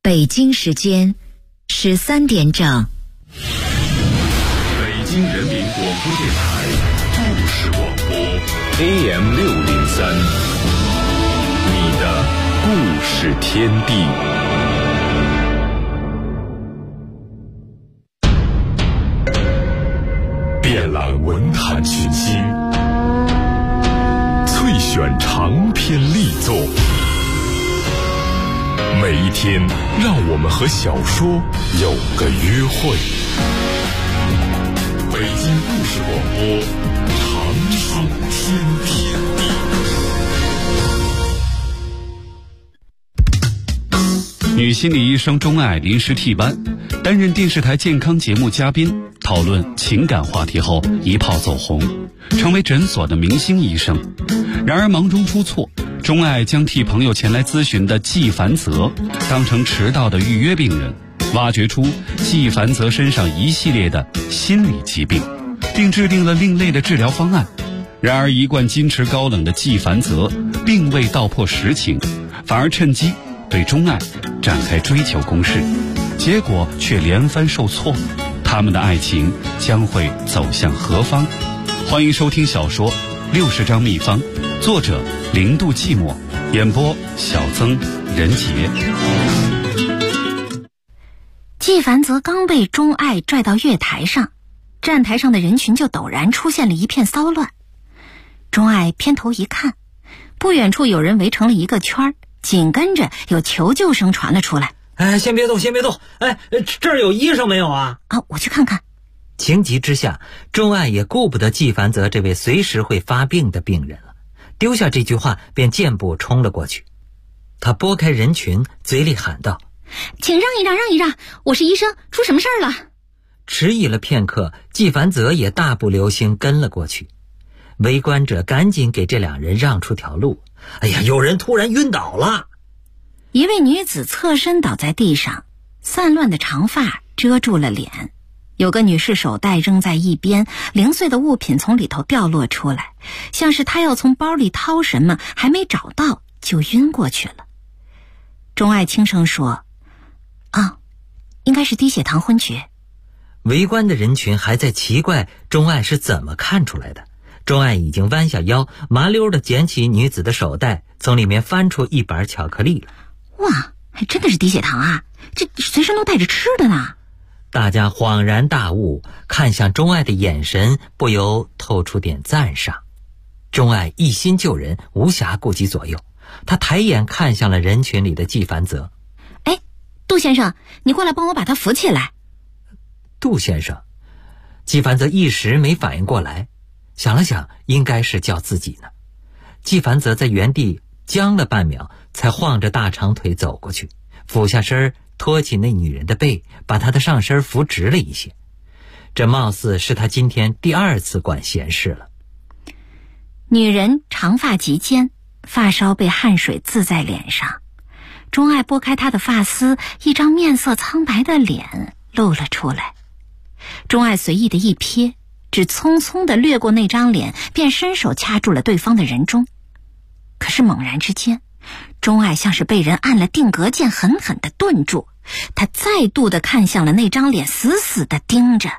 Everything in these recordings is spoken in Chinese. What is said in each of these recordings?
北京时间13点整。 北京人民广播电台故事广播 AM603，你的故事天地。遍览文坛群星，萃选长篇力作。每一天，让我们和小说有个约会。北京故事广播，长寿天地。 女心理医生钟爱临时替班，担任电视台健康节目嘉宾，讨论情感话题后一炮走红，成为诊所的明星医生。然而忙中出错，钟爱将替朋友前来咨询的季凡泽当成迟到的预约病人，挖掘出季凡泽身上一系列的心理疾病，并制定了另类的治疗方案。然而一贯矜持高冷的季凡泽并未道破实情，反而趁机对钟爱展开追求攻势，结果却连番受挫。他们的爱情将会走向何方？欢迎收听小说《60张秘方》，作者0度寂寞，演播小曾、任杰。 季凡泽刚被钟爱拽到月台上，站台上的人群就陡然出现了一片骚乱。钟爱偏头一看，不远处有人围成了一个圈，紧跟着有求救声传了出来。 先别动，先别动！这儿有医生没有啊？ 我去看看。 情急之下，钟爱也顾不得季凡泽这位随时会发病的病人了，丢下这句话便健步冲了过去。他拨开人群，嘴里喊道：“ 请让一让，让一让！我是医生，出什么事儿了？” 迟疑了片刻，季凡泽也大步流星跟了过去。围观者赶紧给这两人让出条路。有人突然晕倒了。 一位女子侧身倒在地上，散乱的长发遮住了脸，有个女士手袋扔在一边，零碎的物品从里头掉落出来，像是她要从包里掏什么，还没找到就晕过去了。钟爱轻声说：“应该是低血糖昏厥。” 围观的人群还在奇怪钟爱是怎么看出来的。钟爱已经弯下腰，麻溜地捡起女子的手袋，从里面翻出一板巧克力了。 哇，还真的是低血糖啊！这随身都带着吃的呢。 大家恍然大悟，看向钟爱的眼神不由透出点赞赏。钟爱一心救人，无暇顾及左右。他抬眼看向了人群里的季凡泽。 杜先生，你过来帮我把他扶起来。 杜先生，季凡泽一时没反应过来，想了想，应该是叫自己呢。季凡泽在原地僵了半秒，才晃着大长腿走过去，俯下身托起那女人的背，把她的上身扶直了一些。这貌似是他今天第2次管闲事了。 女人长发及肩，发梢被汗水渍在脸上。钟爱拨开她的发丝，一张面色苍白的脸露了出来。钟爱随意的一瞥，只匆匆地掠过那张脸，便伸手掐住了对方的人中。可是猛然之间，钟爱像是被人按了定格键，狠狠地顿住。他再度地看向了那张脸，死死地盯着。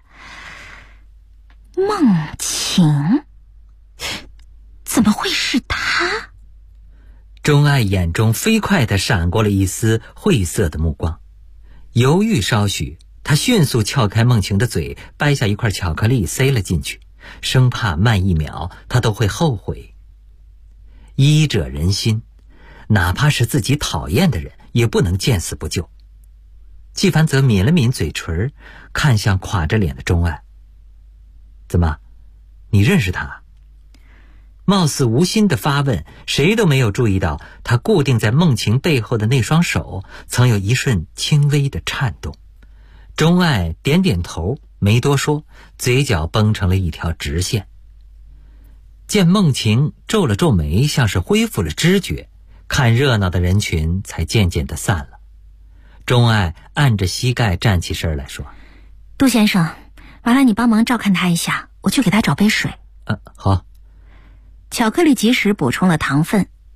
梦晴，怎么会是他？ 钟爱眼中飞快地闪过了一丝晦涩的目光，犹豫稍许，他迅速撬开梦晴的嘴，掰下一块巧克力塞了进去，生怕慢一秒他都会后悔。医者仁心，哪怕是自己讨厌的人也不能见死不救。季凡泽抿了抿嘴唇，看向垮着脸的钟爱：“怎么，你认识他？”貌似无心的发问，谁都没有注意到他固定在梦晴背后的那双手曾有一瞬轻微的颤动。钟爱点点头，没多说，嘴角绷成了一条直线。见梦晴皱了皱眉，像是恢复了知觉，看热闹的人群才渐渐的散了。钟爱按着膝盖站起身来说：“ 杜先生，麻烦你帮忙照看他一下，我去给他找杯水。” 好。 巧克力及时补充了糖分，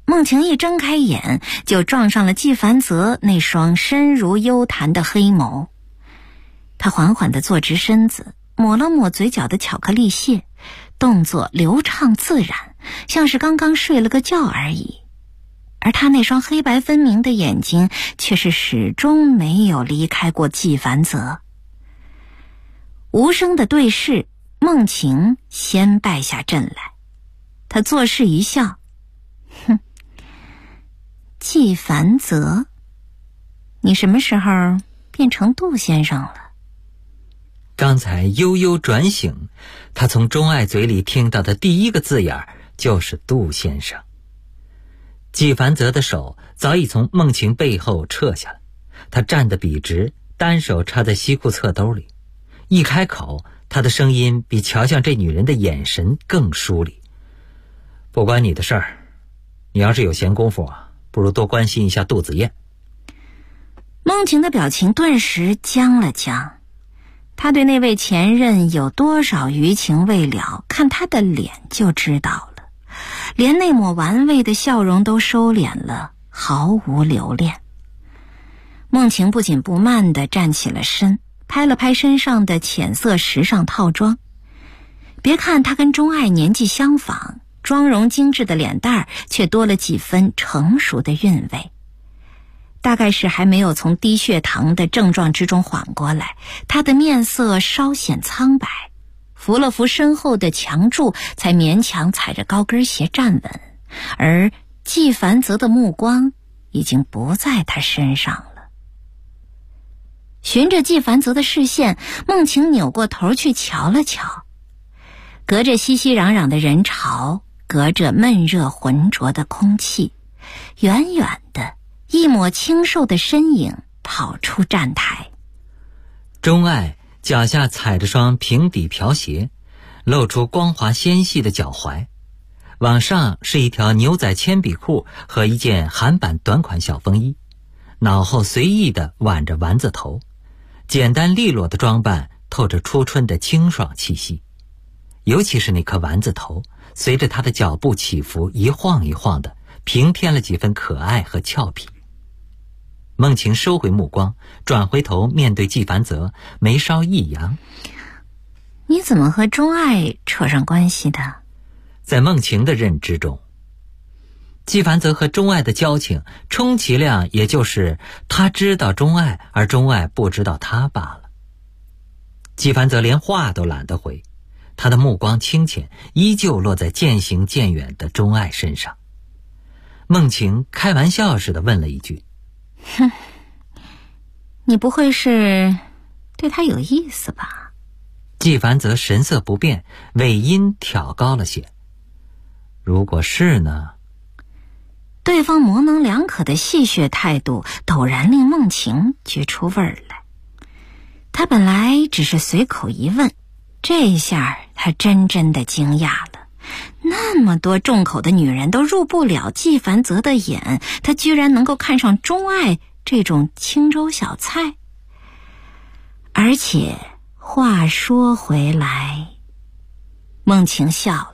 梦晴一睁开眼，就撞上了纪梵泽那双深如幽潭的黑眸。他缓缓地坐直身子，抹了抹嘴角的巧克力屑，动作流畅自然，像是刚刚睡了个觉而已。而他那双黑白分明的眼睛却是始终没有离开过纪梵泽。无声的对视，梦晴先败下阵来。他作势一笑，哼，纪梵泽，你什么时候变成杜先生了？ 刚才悠悠转醒，他从钟爱嘴里听到的第一个字眼就是杜先生。纪梵泽的手早已从梦晴背后撤下来，他站得笔直，单手插在西裤侧兜里，一开口，他的声音比瞧向这女人的眼神更疏离。不关你的事儿，你要是有闲工夫不如多关心一下杜子燕。 梦晴的表情顿时僵了僵，他对那位前任有多少余情未了，看他的脸就知道了，连那抹玩味的笑容都收敛了，毫无留恋。梦晴不紧不慢地站起了身，拍了拍身上的浅色时尚套装。别看他跟钟爱年纪相仿，妆容精致的脸蛋却多了几分成熟的韵味。大概是还没有从低血糖的症状之中缓过来，他的面色稍显苍白，扶了扶身后的墙柱，才勉强踩着高跟鞋站稳。而纪梵泽的目光已经不在他身上了。循着纪梵泽的视线，梦晴扭过头去瞧了瞧，隔着熙熙攘攘的人潮，隔着闷热浑浊的空气，远远的一抹清瘦的身影跑出站台。 钟爱脚下踩着双平底瓢鞋，露出光滑纤细的脚踝，往上是一条牛仔铅笔裤和一件韩版短款小风衣，脑后随意地挽着丸子头，简单利落的装扮透着初春的清爽气息。尤其是那颗丸子头，随着他的脚步起伏一晃一晃的，平添了几分可爱和俏皮。梦晴收回目光，转回头面对纪梵泽，眉梢一扬。 你怎么和钟爱扯上关系的？ 在梦晴的认知中，纪梵泽和钟爱的交情充其量也就是他知道钟爱，而钟爱不知道他罢了。纪梵泽连话都懒得回，他的目光清浅，依旧落在渐行渐远的钟爱身上。梦晴开玩笑似的问了一句， 哼，你不会是对他有意思吧？ 纪梵泽神色不变，尾音挑高了些。如果是呢？ 对方模棱两可的戏谑态度陡然令梦晴觉出味儿来。他本来只是随口一问，这一下他真的惊讶了。那么多重口的女人都入不了纪梵泽的眼，他居然能够看上钟爱这种清粥小菜。而且话说回来，梦晴笑了，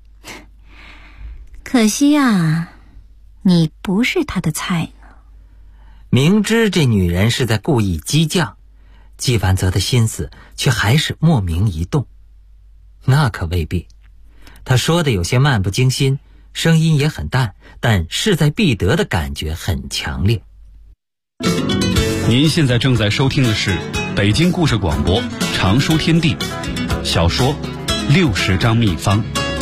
可惜啊，你不是他的菜呢。 明知这女人是在故意激将，纪梵泽的心思却还是莫名一动。那可未必，他说的有些漫不经心，声音也很淡，但势在必得的感觉很强烈。 您现在正在收听的是北京故事广播常书天地小说60张秘方。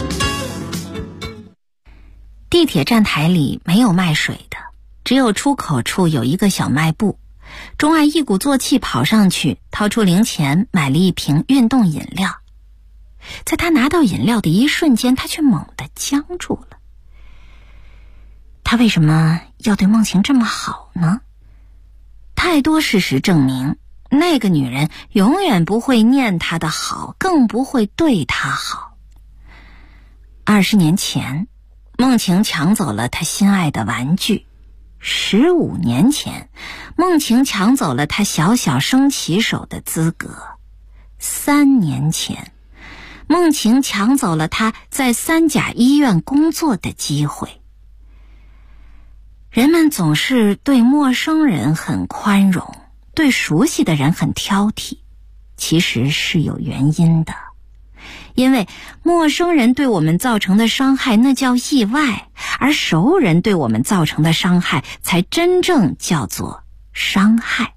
地铁站台里没有卖水的，只有出口处有一个小卖部。钟爱一鼓作气跑上去，掏出零钱买了一瓶运动饮料。在他拿到饮料的一瞬间，他却猛地僵住了。他为什么要对梦晴这么好呢？太多事实证明，那个女人永远不会念他的好，更不会对他好。20年前，梦晴抢走了他心爱的玩具；15年前，梦晴抢走了他小小升旗手的资格；3年前，梦晴抢走了他在3甲医院工作的机会。 人们总是对陌生人很宽容，对熟悉的人很挑剔，其实是有原因的。因为陌生人对我们造成的伤害那叫意外，而熟人对我们造成的伤害才真正叫做伤害。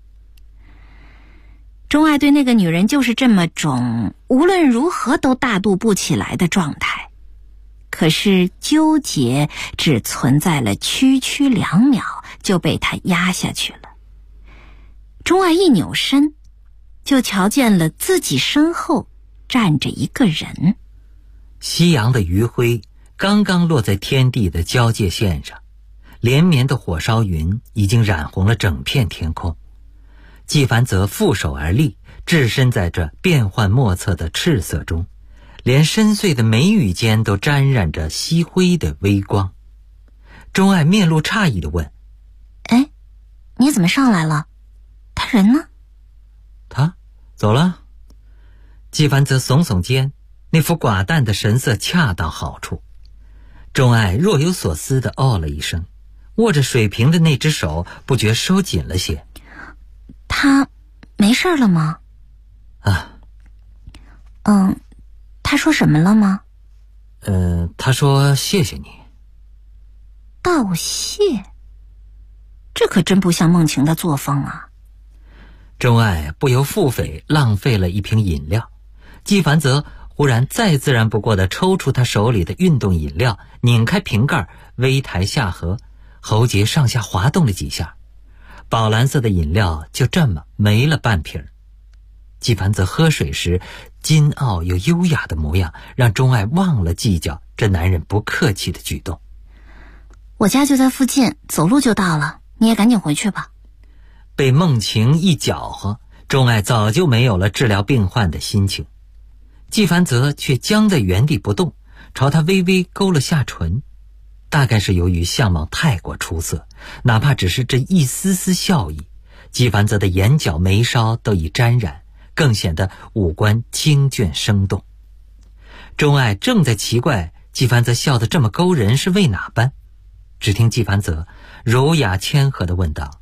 钟爱对那个女人就是这么种无论如何都大度不起来的状态，可是纠结只存在了区区2秒就被他压下去了。钟爱一扭身，就瞧见了自己身后站着一个人。 夕阳的余晖刚刚落在天地的交界线上，连绵的火烧云已经染红了整片天空。纪梵则负手而立，置身在这变幻莫测的赤色中，连深邃的眉宇间都沾染着夕辉的微光。钟爱面露诧异地问： 哎，你怎么上来了？他人呢？ 他走了。纪梵则耸耸肩，那副寡淡的神色恰到好处。钟爱若有所思地哦了一声，握着水瓶的那只手不觉收紧了些。 他没事了吗？他说什么了吗？ 他说谢谢你。 道谢？这可真不像梦晴的作风啊。 钟爱不由腹诽浪费了一瓶饮料。纪梵则忽然再自然不过地抽出他手里的运动饮料，拧开瓶盖，微抬下颌，喉结上下滑动了几下，宝蓝色的饮料就这么没了半瓶。纪梵则喝水时金傲又优雅的模样，让钟爱忘了计较这男人不客气的举动。 我家就在附近，走路就到了，你也赶紧回去吧。 被梦晴一搅和，钟爱早就没有了治疗病患的心情。纪梵则却僵在原地不动，朝他微微勾了下唇，大概是由于相貌太过出色，哪怕只是这一丝丝笑意，纪梵则的眼角眉梢都已沾染，更显得五官清隽生动。钟爱正在奇怪纪梵则笑得这么勾人是为哪般，只听纪梵则柔雅谦和地问道：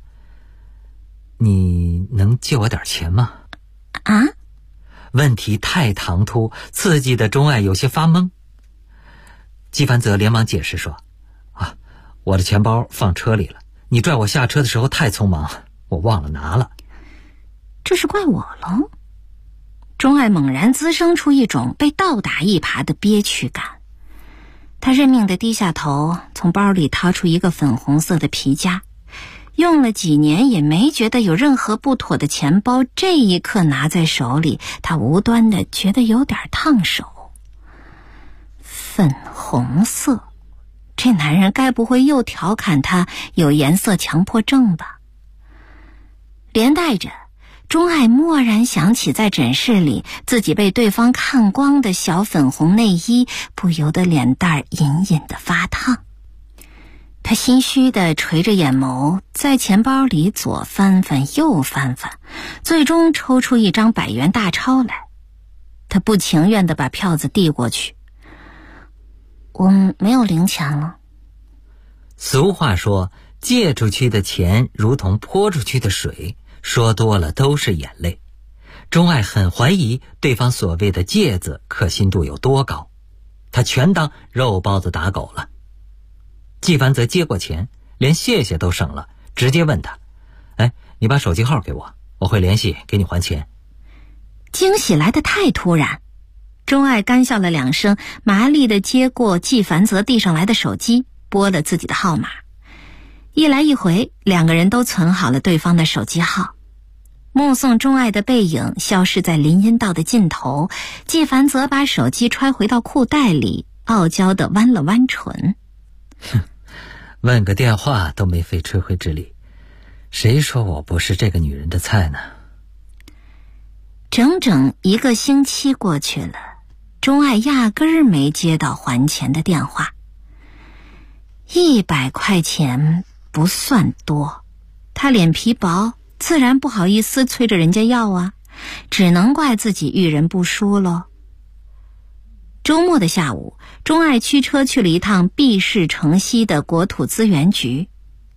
你能借我点钱吗？ 啊？ 问题太唐突，刺激的钟爱有些发懵。纪梵则连忙解释说：我的钱包放车里了，你拽我下车的时候太匆忙，我忘了拿了。 这是怪我了？钟爱猛然滋生出一种被倒打一耙的憋屈感。他认命地低下头，从包里掏出一个粉红色的皮夹，用了几年也没觉得有任何不妥的钱包，这一刻拿在手里，他无端地觉得有点烫手。粉红色，这男人该不会又调侃他有颜色强迫症吧？连带着钟爱蓦然想起在诊室里自己被对方看光的小粉红内衣，不由得脸蛋隐隐的发烫。他心虚地垂着眼眸，在钱包里左翻翻右翻翻，最终抽出一张100元大钞来。他不情愿地把票子递过去：我没有零钱了。 俗话说，借出去的钱如同泼出去的水，说多了都是眼泪。钟爱很怀疑对方所谓的借子可信度有多高，他全当肉包子打狗了。纪梵则接过钱，连谢谢都省了，直接问他：你把手机号给我，我会联系给你还钱。 惊喜来得太突然，钟爱干笑了2声，麻利地接过纪梵则递上来的手机，拨了自己的号码。一来一回，2个人都存好了对方的手机号。目送钟爱的背影消失在林荫道的尽头，纪梵则把手机揣回到裤袋里，傲娇地弯了弯唇。 问个电话都没费吹灰之力，谁说我不是这个女人的菜呢？ 整整1个星期过去了，钟爱压根儿没接到还钱的电话。100块钱不算多，他脸皮薄，自然不好意思催着人家要啊，只能怪自己遇人不淑咯。周末的下午，钟爱驱车去了一趟毕氏城西的国土资源局。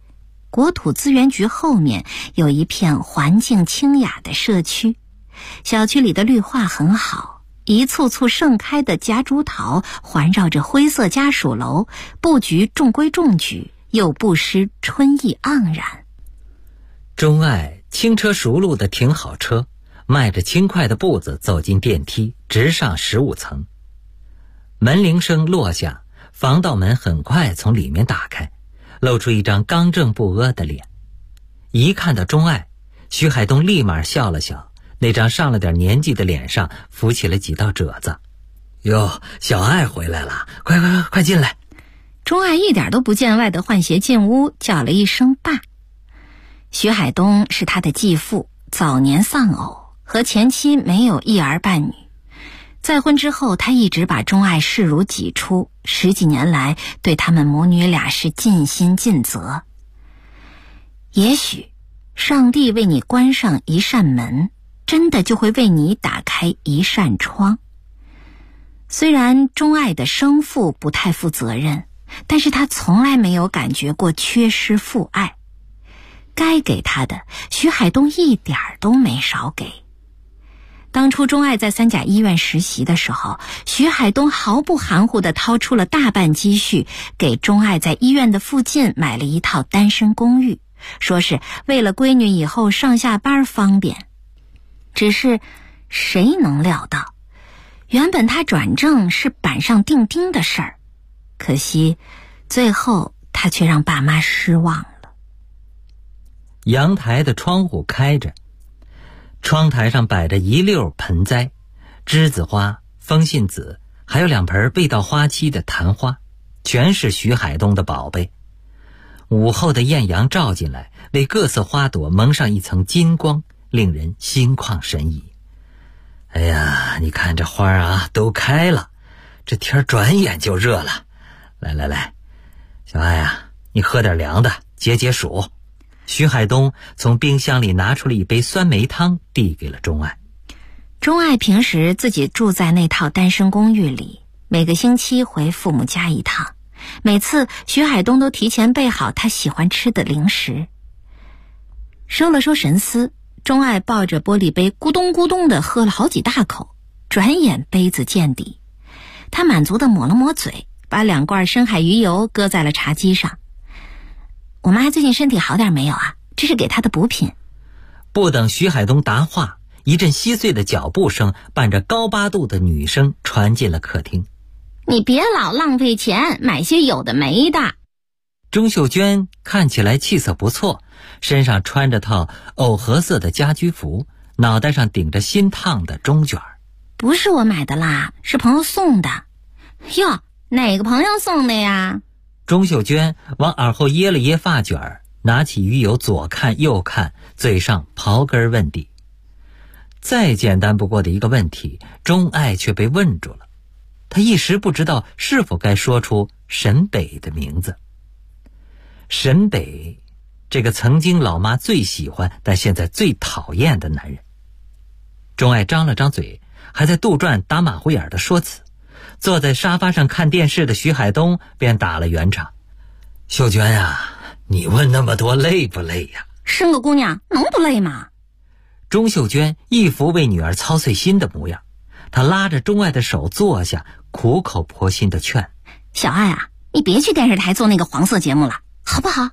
国土资源局后面有一片环境清雅的社区，小区里的绿化很好，一簇簇盛开的夹竹桃环绕着灰色家属楼，布局中规中矩，又不失春意盎然。 钟爱轻车熟路地停好车，迈着轻快的步子走进电梯，直上15层。门铃声落下，防盗门很快从里面打开，露出一张刚正不阿的脸。一看到钟爱，徐海东立马笑了笑，那张上了点年纪的脸上浮起了几道褶子。哟，小爱回来了，快进来。 钟爱一点都不见外的换鞋进屋，叫了一声爸。徐海东是他的继父，早年丧偶，和前妻没有一儿半女。再婚之后，他一直把钟爱视如己出，10几年来对他们母女俩是尽心尽责。也许上帝为你关上一扇门，真的就会为你打开一扇窗。虽然钟爱的生父不太负责任，但是他从来没有感觉过缺失父爱。该给他的，徐海东一点都没少给。当初钟爱在三甲医院实习的时候，徐海东毫不含糊地掏出了大半积蓄，给钟爱在医院的附近买了一套单身公寓，说是为了闺女以后上下班方便。只是谁能料到，原本他转正是板上钉钉的事儿，可惜最后他却让爸妈失望了。 阳台的窗户开着，窗台上摆着一溜盆栽，栀子花、风信子，还有2盆未到花期的昙花，全是徐海东的宝贝。午后的艳阳照进来，为各色花朵蒙上一层金光，令人心旷神怡。哎呀，你看这花啊都开了，这天转眼就热了。来，小爱啊，你喝点凉的解解暑。徐海东从冰箱里拿出了一杯酸梅汤，递给了钟爱。 钟爱平时自己住在那套单身公寓里，每个星期回父母家一趟，每次徐海东都提前备好他喜欢吃的零食。收了收神思，钟爱抱着玻璃杯咕咚咕咚地喝了好几大口，转眼杯子见底。他满足地抹了抹嘴，把2罐深海鱼油搁在了茶几上。我妈最近身体好点没有啊？这是给她的补品。 不等徐海东答话，一阵稀碎的脚步声伴着高八度的女声传进了客厅。 你别老浪费钱，买些有的没的。 钟秀娟看起来气色不错，身上穿着套藕荷色的家居服，脑袋上顶着新烫的中卷。 不是我买的啦，是朋友送的。哟，哪个朋友送的呀？ 钟秀娟往耳后掖了掖发卷，拿起鱼油左看右看，嘴上刨根问底。再简单不过的一个问题，钟爱却被问住了。他一时不知道是否该说出沈北的名字。沈北，这个曾经老妈最喜欢但现在最讨厌的男人。钟爱张了张嘴，还在杜撰打马虎眼的说辞。坐在沙发上看电视的徐海东便打了圆场。秀娟啊，你问那么多累不累呀？ 生个姑娘能不累吗？ 钟秀娟一副为女儿操碎心的模样，她拉着钟爱的手坐下，苦口婆心的劝： 小爱啊，你别去电视台做那个黄色节目了，好不好？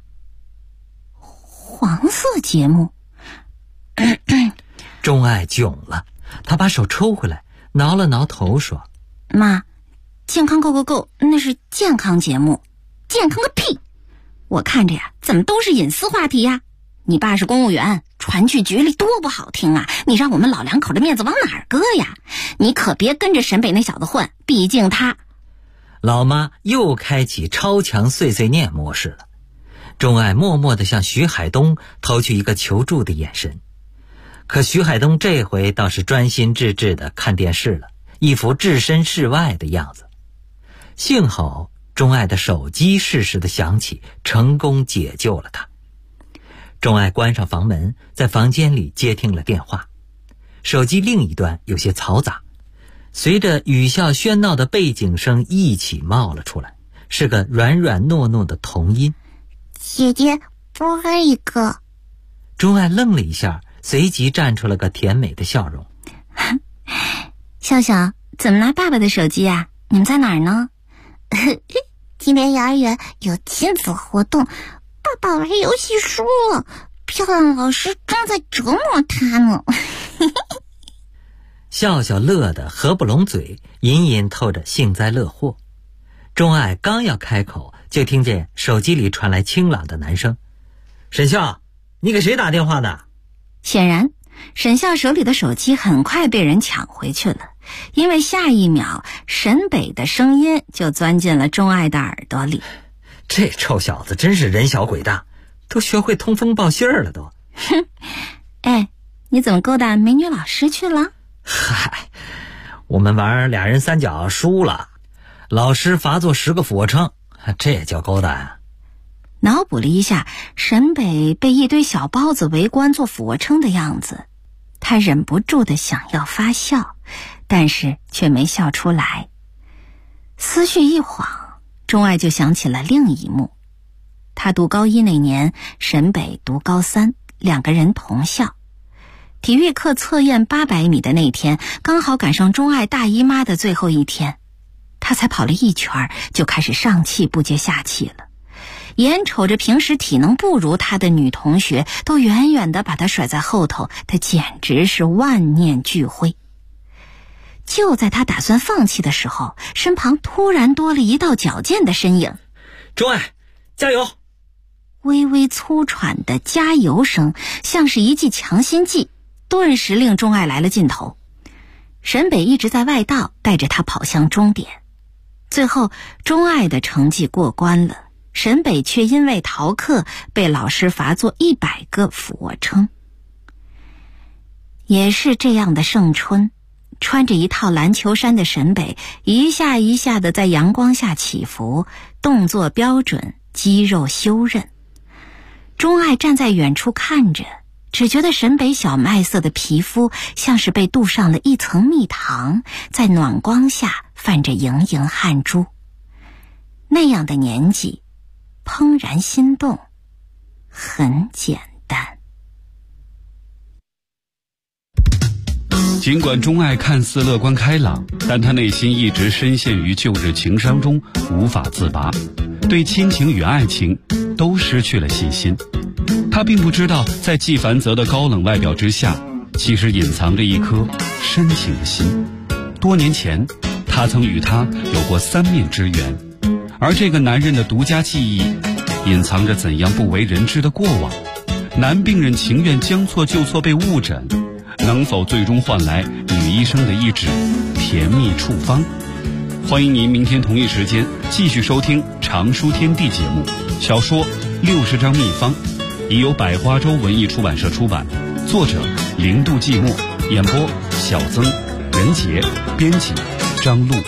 黄色节目？ 钟爱囧了，她把手抽回来，挠了挠头说： 妈，健康够够够，那是健康节目。健康个屁！我看着呀，怎么都是隐私话题呀？你爸是公务员，传去局里多不好听啊！你让我们老两口的面子往哪儿搁呀？你可别跟着沈北那小子混，毕竟他…… 老妈又开启超强碎碎念模式了。钟爱默默地向徐海东投去一个求助的眼神，可徐海东这回倒是专心致志地看电视了，一副置身事外的样子。幸好钟爱的手机适时地响起，成功解救了他。钟爱关上房门，在房间里接听了电话。手机另一端有些嘈杂，随着语笑喧闹的背景声一起冒了出来，是个软软糯糯的童音。 姐姐， 多一个。 钟爱愣了一下，随即站出了个甜美的笑容。 笑笑，怎么拿爸爸的手机啊？你们在哪儿呢？今天幼儿园有亲子活动，爸爸玩游戏输了，漂亮老师正在折磨他呢。 笑笑乐得合不拢嘴，隐隐透着幸灾乐祸。钟爱刚要开口，就听见手机里传来清朗的男声：“沈笑，你给谁打电话呢？” 显然沈笑手里的手机很快被人抢回去了，因为下一秒沈北的声音就钻进了钟爱的耳朵里。 这臭小子真是人小鬼大，都学会通风报信儿了都。 哼，哎，你怎么勾搭美女老师去了？ 嗨，我们玩俩人三角输了，老师罚做10个俯卧撑，这也叫勾搭啊？ 脑补了一下沈北被一堆小包子围观做俯卧撑的样子，他忍不住的想要发笑，但是却没笑出来。思绪一晃，钟爱就想起了另一幕。他读高1那年，沈北读高3，两个人同校。体育课测验800米的那天，刚好赶上钟爱大姨妈的最后一天。他才跑了1圈，就开始上气不接下气了。眼瞅着平时体能不如他的女同学都远远地把他甩在后头，他简直是万念俱灰。就在他打算放弃的时候，身旁突然多了一道矫健的身影。 钟爱，加油！ 微微粗喘的加油声像是一剂强心剂，顿时令钟爱来了劲头。沈北一直在外道带着他跑向终点，最后钟爱的成绩过关了，沈北却因为逃课被老师罚做100个俯卧撑。也是这样的盛春，穿着一套篮球衫的沈北一下一下的在阳光下起伏，动作标准，肌肉修韧。钟爱站在远处看着，只觉得沈北小麦色的皮肤像是被镀上了一层蜜糖，在暖光下泛着盈盈汗珠。那样的年纪，怦然心动，很简单。 尽管钟爱看似乐观开朗，但他内心一直深陷于旧日情伤中无法自拔，对亲情与爱情都失去了信心。他并不知道，在季凡泽的高冷外表之下，其实隐藏着一颗深情的心。多年前，他曾与他有过3面之缘，而这个男人的独家记忆，隐藏着怎样不为人知的过往。男病人情愿将错就错被误诊，能否最终换来女医生的一纸甜蜜处方？欢迎您明天同一时间继续收听常书天地节目，小说60张秘方，已由百花洲文艺出版社出版，作者零度寂寞，演播小曾、任杰，编辑张璐。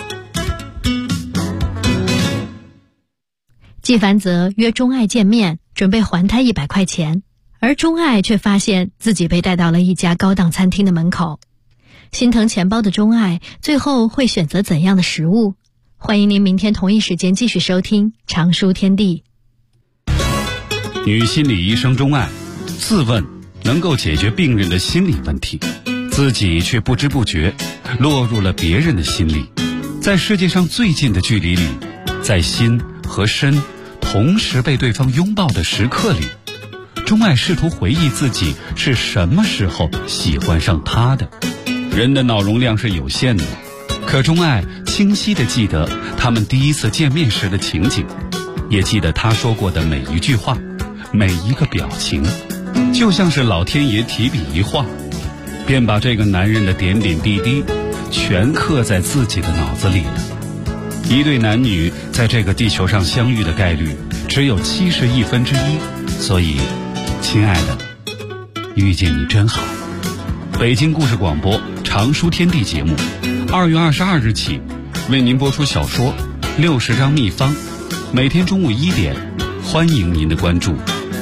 季凡泽约钟爱见面，准备还他100块钱，而钟爱却发现自己被带到了一家高档餐厅的门口。心疼钱包的钟爱最后会选择怎样的食物？欢迎您明天同一时间继续收听常书天地。 女心理医生钟爱自问能够解决病人的心理问题，自己却不知不觉落入了别人的心里。在世界上最近的距离里，在心和身同时被对方拥抱的时刻里，钟爱试图回忆自己是什么时候喜欢上他的。人的脑容量是有限的，可钟爱清晰地记得他们第一次见面时的情景，也记得他说过的每一句话，每一个表情，就像是老天爷提笔一画，便把这个男人的点点滴滴全刻在自己的脑子里了。一对男女在这个地球上相遇的概率只有71%，所以亲爱的，遇见你真好。北京故事广播常书天地节目2月22日起为您播出小说60张秘方，每天中午1点，欢迎您的关注。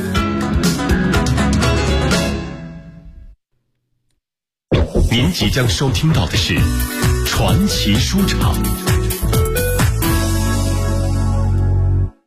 您即将收听到的是传奇书场。 我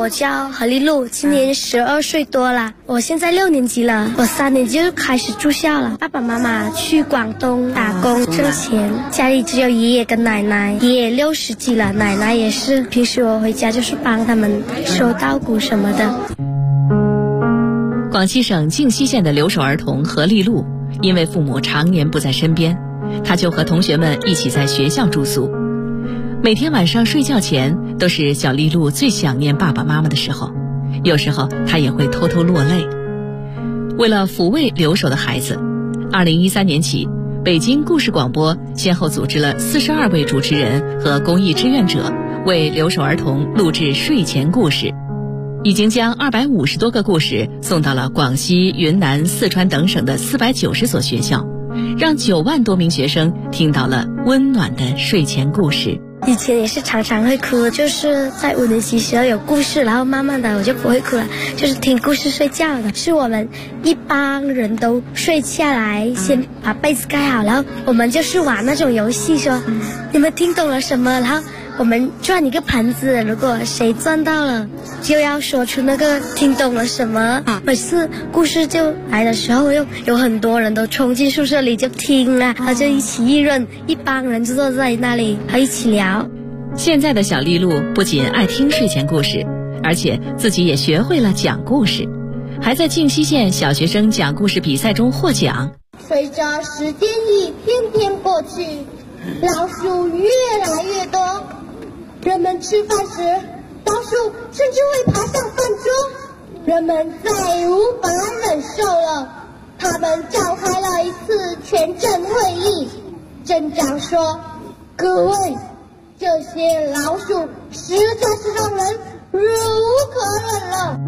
我叫何丽露，今年12岁多了。我现在6年级了，我3年级就开始住校了。爸爸妈妈去广东打工挣钱，家里只有爷爷跟奶奶。爷爷60几了，奶奶也是。平时我回家就是帮他们收稻谷什么的。 广西省靖西县的留守儿童何丽露，因为父母常年不在身边，她就和同学们一起在学校住宿。每天晚上睡觉前，都是小丽露最想念爸爸妈妈的时候，有时候她也会偷偷落泪。为了抚慰留守的孩子，2013年起，北京故事广播先后组织了42位主持人和公益志愿者，为留守儿童录制睡前故事，已经将250多个故事送到了广西、云南、四川等省的490所学校，让9万多名学生听到了温暖的睡前故事。 以前也是常常会哭，就是在5年级时候有故事，然后慢慢的我就不会哭了，就是听故事睡觉的。是我们一帮人都睡下来，先把被子盖好，然后我们就是玩那种游戏，说你们听懂了什么，然后我们转一个盘子，如果谁转到了就要说出那个听懂了什么。每次故事就来的时候，又有很多人都冲进宿舍里就听啊，然后就一起议论，一帮人就坐在那里还一起聊。 现在的小丽露不仅爱听睡前故事，而且自己也学会了讲故事，还在靖西县小学生讲故事比赛中获奖。 随着时间一天天过去，老鼠越来越多，人们吃饭时，老鼠甚至会爬上饭桌。人们再无法忍受了，他们召开了一次全镇会议。镇长说：“各位，这些老鼠实在是让人忍无可忍了。”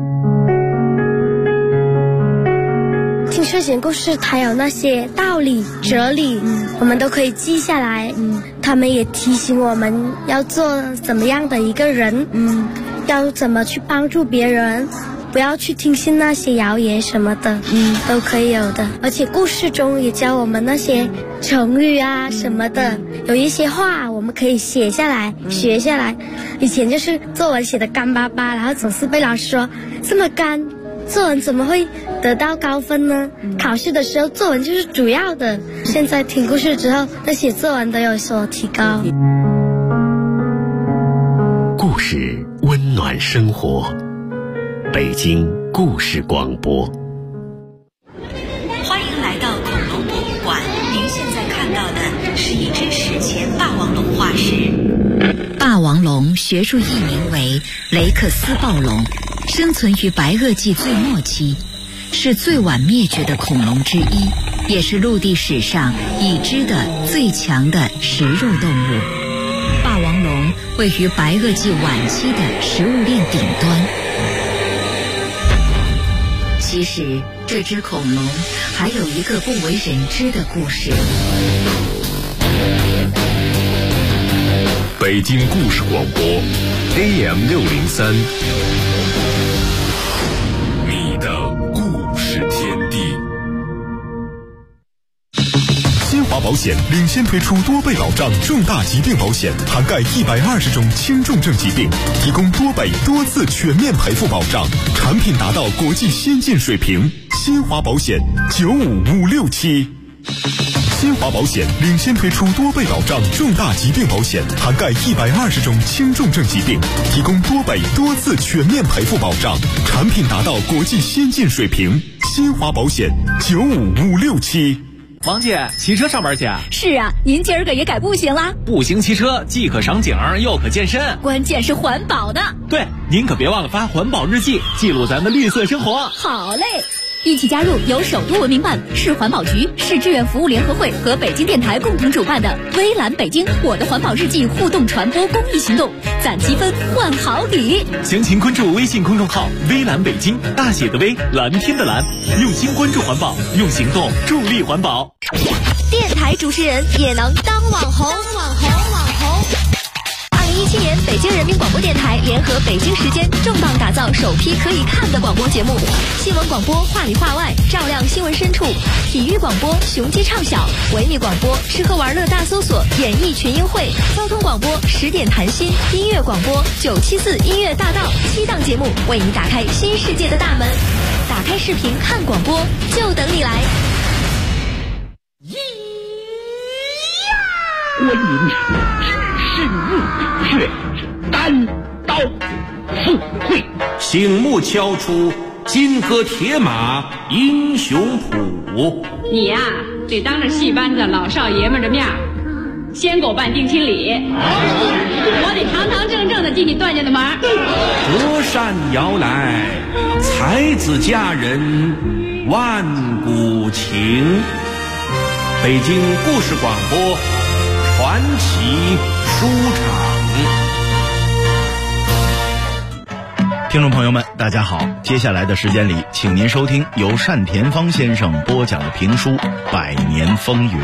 听睡前故事，它有那些道理、哲理，我们都可以记下来。他们也提醒我们要做怎么样的一个人，要怎么去帮助别人，不要去听信那些谣言什么的，都可以有的。而且故事中也教我们那些成语啊什么的，有一些话我们可以写下来、学下来。以前就是作文写的干巴巴，然后总是被老师说这么干，作文怎么会得到高分呢？考试的时候作文就是主要的。现在听故事之后，那写作文都有所提高。 故事温暖生活，北京故事广播。 欢迎来到恐龙博物馆，您现在看到的是一只史前霸王龙化石。霸王龙学术译名为雷克斯暴龙，生存于白垩纪最末期，是最晚灭绝的恐龙之一，也是陆地史上已知的最强的食肉动物。霸王龙位于白垩纪晚期的食物链顶端。其实这只恐龙还有一个不为人知的故事。 北京故事广播 AM603， 你的故事天地。新华保险领先推出多倍保障重大疾病保险，涵盖120种轻重症疾病，提供多倍多次全面赔付保障，产品达到国际先进水平。新华保险95567。新华保险领先推出多倍保障重大疾病保险，涵盖120种轻重症疾病，提供多倍多次全面赔付保障，产品达到国际先进水平。新华保险95567。 王姐，骑车上班去？ 是啊，您今儿个也改步行啦？ 步行骑车既可赏景又可健身， 关键是环保的。 对，您可别忘了发环保日记，记录咱的绿色生活。 好嘞。一起加入由首都文明办、市环保局、市志愿服务联合会和北京电台共同主办的微蓝北京我的环保日记互动传播公益行动，攒积分换好礼。 详情关注微信公众号微蓝北京，大写的微，蓝天的蓝，用心关注环保，用行动助力环保。 电台主持人也能当网红。 2017年，北京人民广播电台联合北京时间重磅打造首批可以看的广播节目：新闻广播话里话外，照亮新闻深处；体育广播雄鸡唱晓，维密广播吃喝玩乐大搜索，演艺群英会；交通广播10点谈心，音乐广播974音乐大道，7档节目为你打开新世界的大门。打开视频看广播，就等你来。 观音只身入血，单刀赴会， 醒目敲出金戈铁马英雄谱。 你呀，得当着戏班子老少爷们的面先给我办定亲礼，我得堂堂正正的进你段家的门。 折扇摇来，才子佳人万古情。北京故事广播传奇书场。听众朋友们，大家好，接下来的时间里，请您收听由单田芳先生播讲的评书《百年风云》。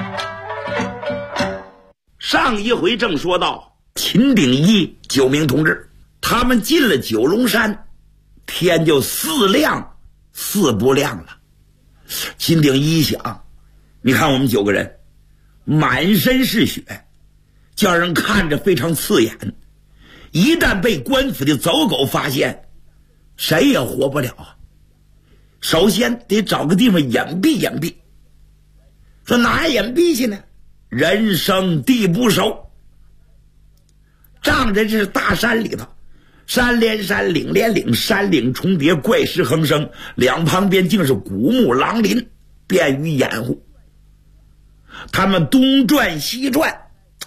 上一回正说到秦鼎一9名同志，他们进了九龙山，天就4亮4不亮了。秦鼎一想，你看我们9个人满身是血，叫人看着非常刺眼，一旦被官府的走狗发现，谁也活不了啊。首先得找个地方隐蔽隐蔽。说哪隐蔽去呢？人生地不熟，仗着这是大山里头，山连山，岭连岭，山岭重叠，怪石横生，两旁边竟是古木狼林，便于掩护。他们东转西转，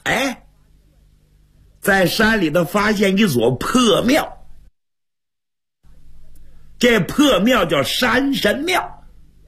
在山里头发现一所破庙。这破庙叫山神庙，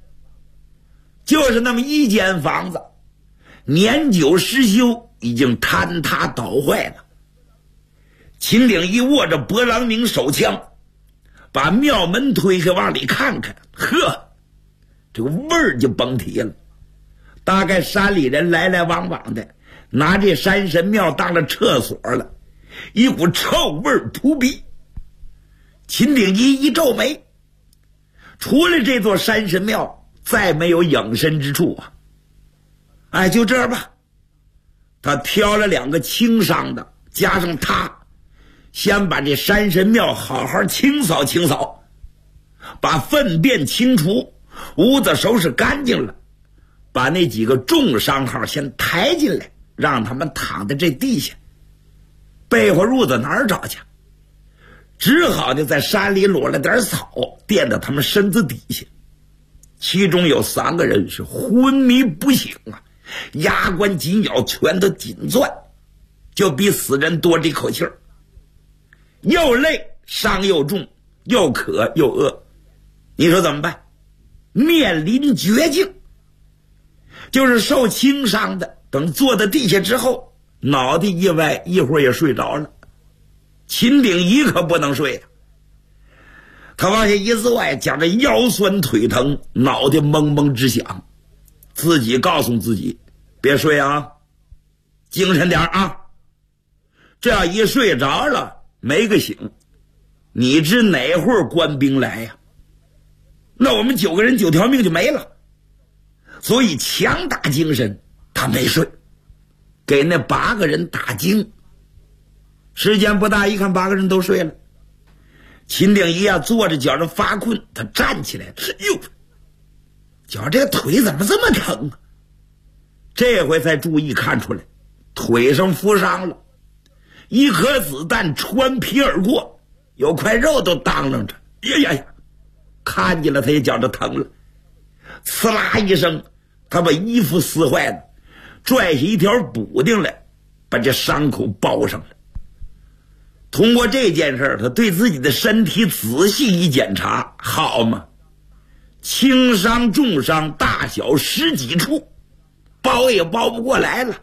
就是那么一间房子，年久失修，已经坍塌倒坏了。秦鼎一握着勃朗宁手枪，把庙门推开往里看看，呵，这个味儿就甭提了。大概山里人来来往往的，拿这山神庙当了厕所了，一股臭味扑鼻。秦鼎一一皱眉，除了这座山神庙，再没有隐身之处啊。就这吧，他挑了2个轻伤的，加上他，先把这山神庙好好清扫清扫，把粪便清除，屋子收拾干净了，把那几个重伤号先抬进来，让他们躺在这地下。被窝褥子哪儿找去？只好就在山里裸了点草，垫到他们身子底下。其中有3个人是昏迷不醒啊，牙关紧咬，拳头紧攥，就比死人多这一口气儿。又累，伤又重，又渴又饿，你说怎么办？面临绝境。就是受轻伤的，等坐在地下之后，脑袋一歪，一会儿也睡着了。秦鼎一可不能睡他往下一坐，讲着腰酸腿疼，脑袋蒙蒙直响，自己告诉自己别睡啊，精神点啊。这要一睡着了没个醒，你知哪会儿官兵来呀？那我们9个人9条命就没了。所以强打精神，他没睡，给那8个人打惊。时间不大，一看8个人都睡了。秦鼎一坐着觉着发困，他站起来，哟，觉这个腿怎么这么疼啊？这回才注意看出来，腿上负伤了，一颗子弹穿皮而过，有块肉都当啷着，呀，看见了他也觉着疼了。呲啦一声，他把衣服撕坏了，拽下一条补丁来，把这伤口包上了。通过这件事，他对自己的身体仔细一检查，好嘛，轻伤重伤大小10几处，包也包不过来了。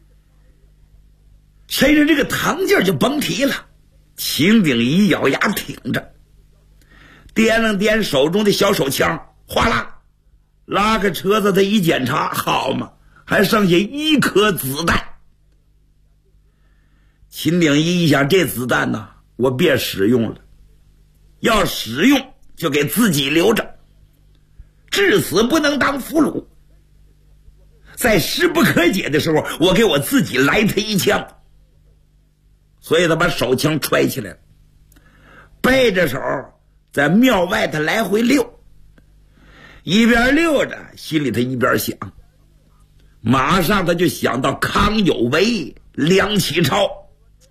谁知这个疼劲儿就甭提了。秦鼎一咬牙挺着，掂了掂手中的小手枪，哗啦拉开车子，他一检查，好嘛，还剩下1颗子弹。 秦鼎一想，这子弹呢，我别使用了，要使用就给自己留着，至死不能当俘虏。在势不可解的时候，我给我自己来他一枪。所以他把手枪揣起来了，背着手在庙外头来回溜，一边溜着心里他一边想，马上他就想到康有为、梁启超，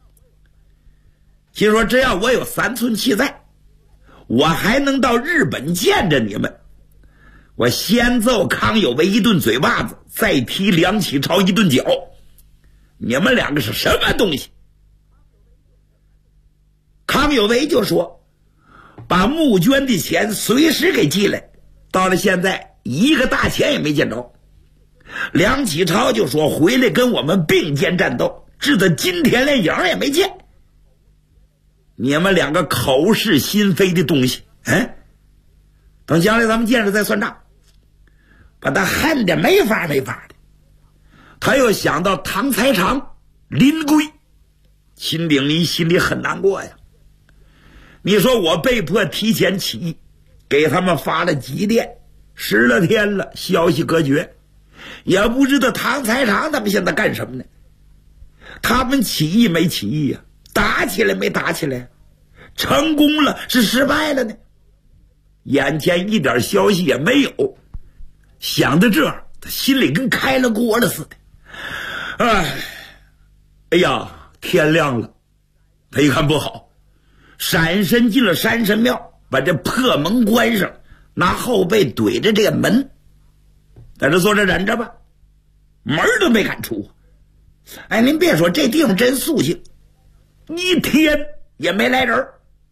心说只要我有3寸气在，我还能到日本见着你们，我先揍康有为一顿嘴巴子，再踢梁启超一顿脚，你们两个是什么东西？康有为就说把募捐的钱随时给寄来，到了现在一个大钱也没见着。梁启超就说回来跟我们并肩战斗，直到今天连影也没见。你们两个口是心非的东西，等将来咱们见着再算账，把他恨得没法的。他又想到唐才常、林圭，秦鼎一心里很难过呀。你说我被迫提前起义，给他们发了急电，10来天了，消息隔绝，也不知道唐才常他们现在干什么呢？他们起义没起义呀？打起来没打起来？成功了是失败了呢？眼前一点消息也没有，想到这儿，他心里跟开了锅了似的。哎呀，天亮了，他一看不好，闪身进了山神庙，把这破门关上，拿后背怼着这个门，在这坐着忍着吧，门都没敢出。您别说，这地方真肃静，一天也没来人。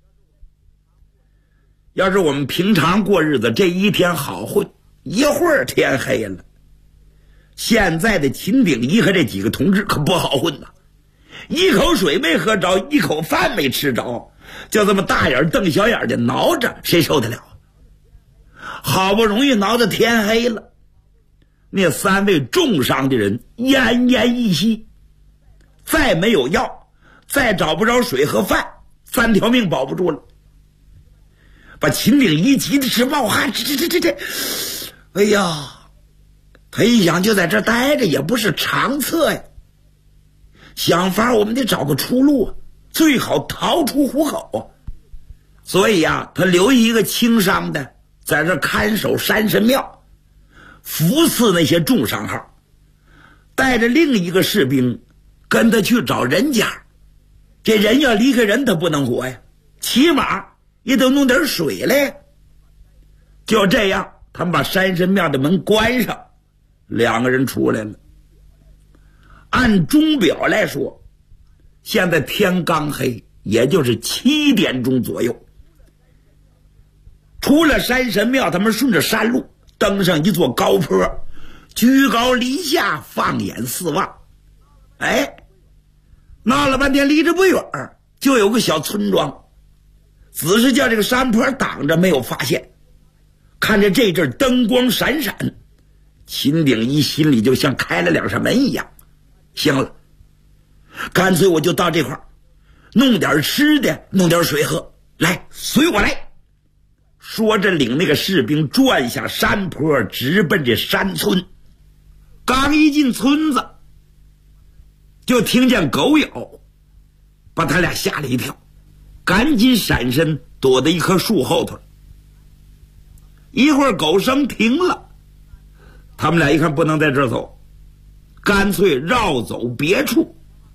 要是我们平常过日子，这一天好混，一会儿天黑了。现在的秦鼎一和这几个同志可不好混呐，一口水没喝着，一口饭没吃着，就这么大眼瞪小眼的挠着，谁受得了？好不容易挠到天黑了，那3位重伤的人奄奄一息，再没有药，再找不着水和饭，3条命保不住了。把秦鼎一急的直冒汗，这，哎呀，他一想就在这待着也不是长策呀，想法我们得找个出路，最好逃出虎口。所以他留一个轻伤的在这看守山神庙，扶刺那些重伤号，带着另一个士兵跟他去找人家。这人要离开人他不能活呀，起码也得弄点水来。就这样，他们把山神庙的门关上，2个人出来了。按钟表来说，现在天刚黑，也就是7点钟左右。出了山神庙，他们顺着山路登上一座高坡，居高临下，放眼四望。闹了半天，离着不远就有个小村庄，只是叫这个山坡挡着，没有发现。看着这阵灯光闪闪，秦鼎一心里就像开了2扇门一样。行了，干脆我就到这块儿，弄点吃的，弄点水喝，来，随我来。说着领那个士兵转下山坡，直奔这山村。刚一进村子，就听见狗咬，把他俩吓了一跳，赶紧闪身躲在一棵树后头。一会儿狗声停了，他们俩一看不能在这儿走，干脆绕走别处，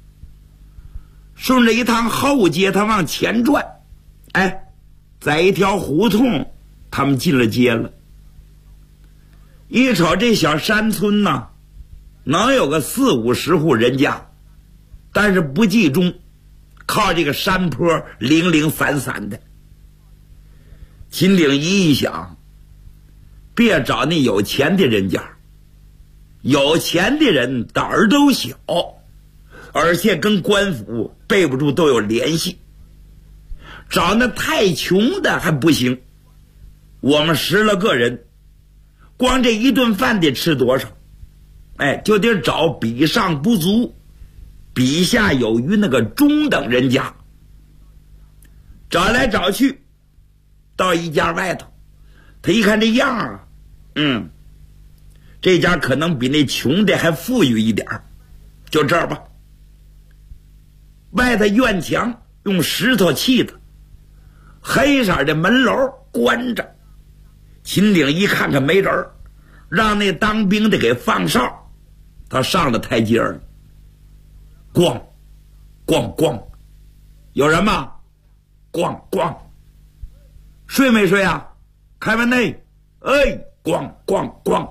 顺着一趟后街他往前转。在一条胡同，他们进了街了。一瞅这小山村呐，能有个40、50户人家，但是不集中，靠这个山坡零零散散的。秦鼎一想，别找那有钱的人家，有钱的人胆儿都小，而且跟官府背不住都有联系。找那太穷的还不行，我们10来个人，光这一顿饭得吃多少？就得找比上不足， 笔下有余那个中等人家。找来找去，到一家外头，他一看这样啊，这家可能比那穷的还富裕一点，就这儿吧。外头院墙用石头砌的，黑色的门楼关着。秦鼎一看看没人，让那当兵的给放哨，他上了台阶了。咣咣咣，有人吗？咣咣，睡没睡啊？开门内，哎，咣咣咣，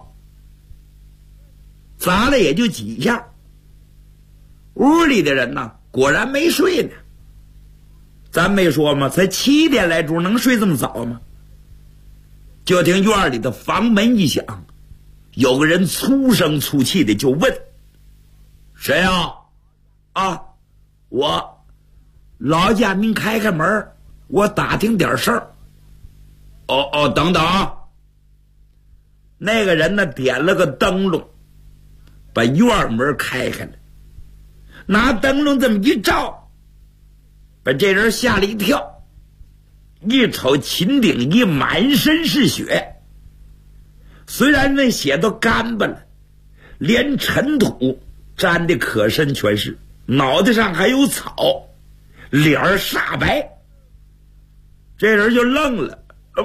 砸了也就几下。屋里的人呢，果然没睡呢。咱没说吗？才7点来钟，能睡这么早吗？就听院里的房门一响，有个人粗声粗气的就问：“谁啊？”“啊，我。劳驾您开开门，我打听点事儿。”“哦，等等啊。”那个人呢，点了个灯笼，把院门开开了，拿灯笼这么一照，把这人吓了一跳。一瞅秦鼎一满身是血，虽然那血都干巴了，连尘土沾的可深全是，脑袋上还有草，脸儿煞白。这人就愣了，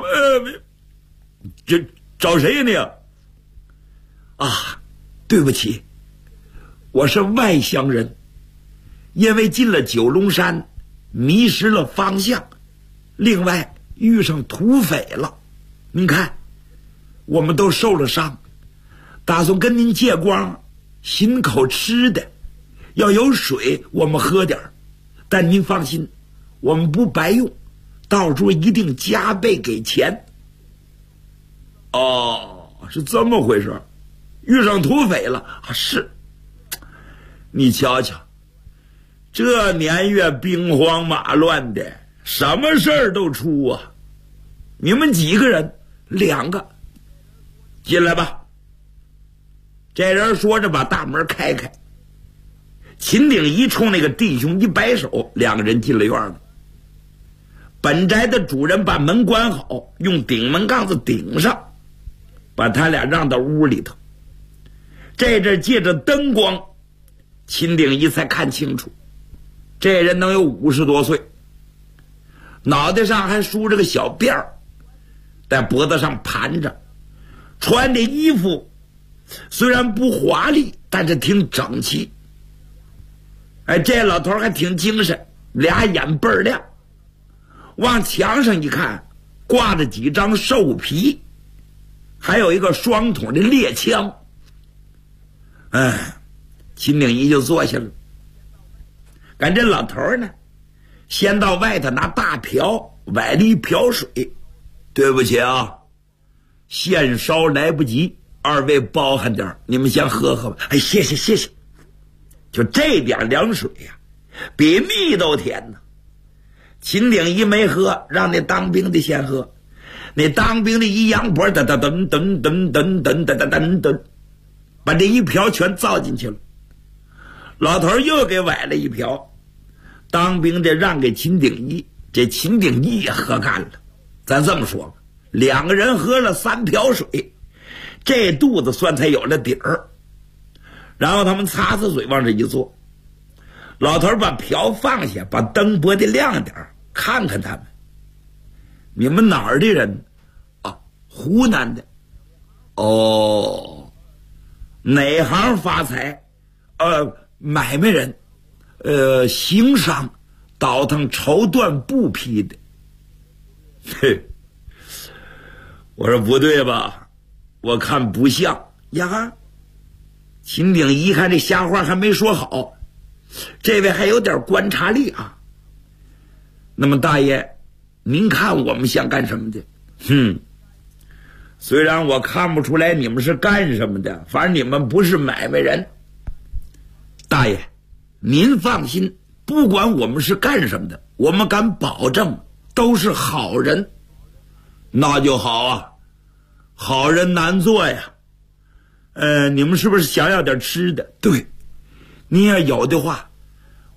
这找谁呀你？啊，对不起，我是外乡人，因为进了九龙山迷失了方向，另外遇上土匪了，您看我们都受了伤，打算跟您借光寻口吃的，要有水我们喝点，但您放心，我们不白用，到时候一定加倍给钱。哦，是这么回事，遇上土匪了啊？是。你瞧瞧，这年月兵荒马乱的，什么事儿都出啊。你们几个人？2个，进来吧。这人说着把大门开开，秦鼎一冲那个弟兄一摆手，2个人进了院了。本宅的主人把门关好，用顶门杠子顶上，把他俩让到屋里头。这阵借着灯光，秦鼎一才看清楚，这人能有50多岁，脑袋上还梳着个小辫儿，在脖子上盘着，穿的衣服虽然不华丽，但是挺整齐。哎，这老头还挺精神，俩眼倍儿亮。往墙上一看，挂着几张兽皮，还有一个双筒的猎枪。秦鼎一就坐下了。赶这老头呢，先到外头拿大瓢崴了一瓢水。对不起啊，现烧来不及，2位包涵点，你们先喝喝吧。哎，谢谢谢谢。就这点凉水呀，比蜜都甜呢。秦鼎一没喝，让那当兵的先喝。那当兵的一扬脖，噔噔噔噔噔噔噔噔噔噔，把这一瓢全造进去了。老头又给崴了一瓢，当兵的让给秦鼎一，这秦鼎一也喝干了。咱这么说， 2个人喝了3瓢水，这肚子算才有了底儿。然后他们擦擦嘴，往这一坐。老头把瓢放下，把灯拨得亮点，看看他们。你们哪儿的人？啊，湖南的。哦，哪行发财？买卖人，行商，倒腾绸缎布匹的。嘿，我说不对吧？我看不像呀。秦鼎一看这瞎话还没说好，这位还有点观察力啊。那么大爷，您看我们像干什么的？虽然我看不出来你们是干什么的，反正你们不是买卖人。大爷，您放心，不管我们是干什么的，我们敢保证都是好人。那就好啊，好人难做呀。你们是不是想要点吃的？对，您要有的话，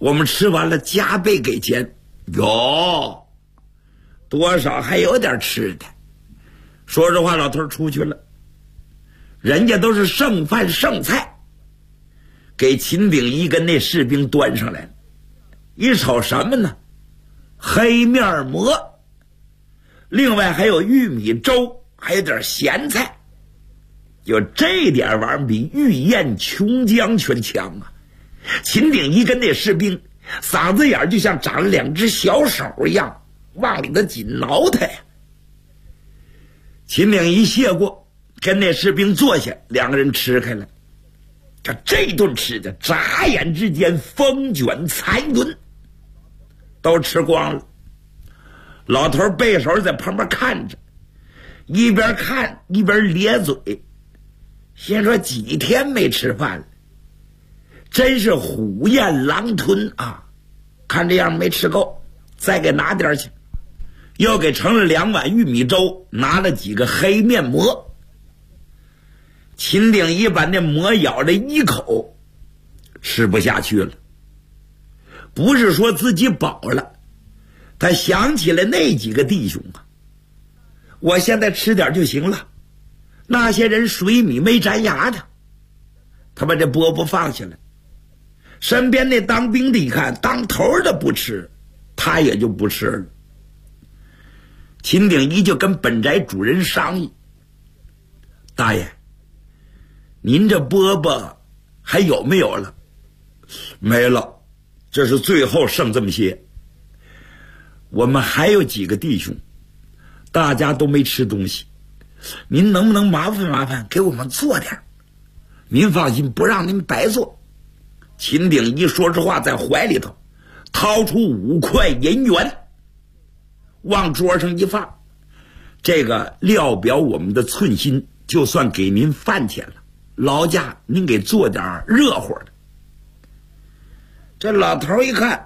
我们吃完了加倍给钱。有多少还有点吃的。说实话，老头出去了，人家都是剩饭剩菜，给秦鼎一跟那士兵端上来了。一瞅什么呢？黑面馍，另外还有玉米粥，还有点咸菜。就这点玩意儿比御宴琼浆全强啊！秦鼎一跟那士兵嗓子眼就像长了两只小手一样，往里头紧挠他呀。秦鼎一谢过，跟那士兵坐下，两个人吃开了。这顿吃的眨眼之间风卷残云，都吃光了。老头背手在旁边看着，一边看一边咧嘴，心说几天没吃饭了，真是虎咽狼吞啊！看这样没吃够，再给拿点去。又给盛了2碗玉米粥，拿了几个黑面馍。秦鼎一把那馍咬了一口，吃不下去了。不是说自己饱了，他想起来那几个弟兄啊，我现在吃点就行了。那些人水米没沾牙的，他把这饽饽放下来。身边那当兵的一看当头的不吃，他也就不吃了。秦鼎一就跟本宅主人商议，大爷，您这饽饽还有没有了？没了，这是最后剩这么些。我们还有几个弟兄，大家都没吃东西，您能不能麻烦给我们做点？您放心，不让您白做。秦鼎一说实话，在怀里头掏出5块银元，往桌上一放，这个料表我们的寸心，就算给您饭钱了，劳驾您给做点热乎的。这老头一看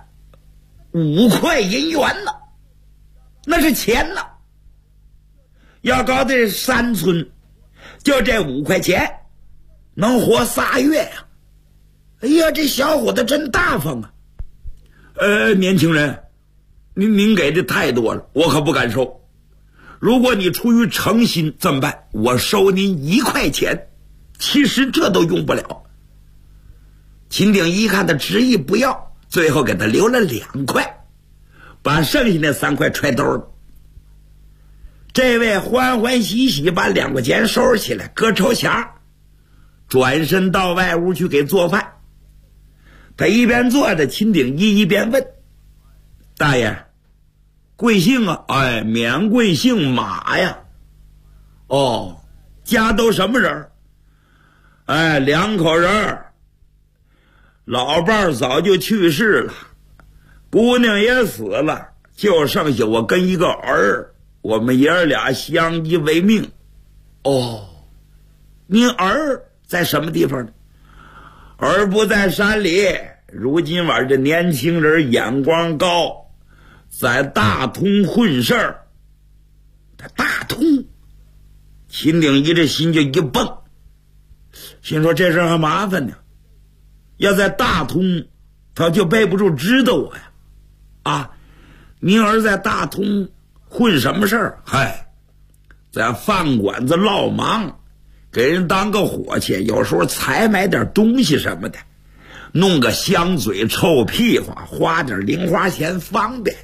5块银元呢，那是钱呢，要搞这3寸，就这5块钱能活3月呀！哎呀，这小伙子真大方啊！年轻人，您给的太多了，我可不敢收。如果你出于诚心怎么办？我收您1块钱，其实这都用不了。秦鼎一看他执意不要，最后给他留了2块，把剩下那3块揣兜了。这位欢欢喜喜把2块钱收拾起来，搁抽匣，转身到外屋去给做饭。他一边做着，秦鼎一边问：大爷，贵姓啊？哎，免贵姓马呀。哦，家都什么人？哎，2口人，老伴早就去世了，姑娘也死了，就剩下我跟一个儿，我们爷儿俩相依为命。哦，您儿在什么地方呢？儿不在山里，如今晚这年轻人眼光高，在大通混事儿。大通，秦鼎一这心就一蹦，心说这事儿还麻烦呢，要在大通他就背不住知道我呀。啊，您儿在大通混什么事儿？嗨，在饭馆子落忙，给人当个伙计，有时候采买点东西什么的，弄个香嘴臭屁话，花点零花钱方便。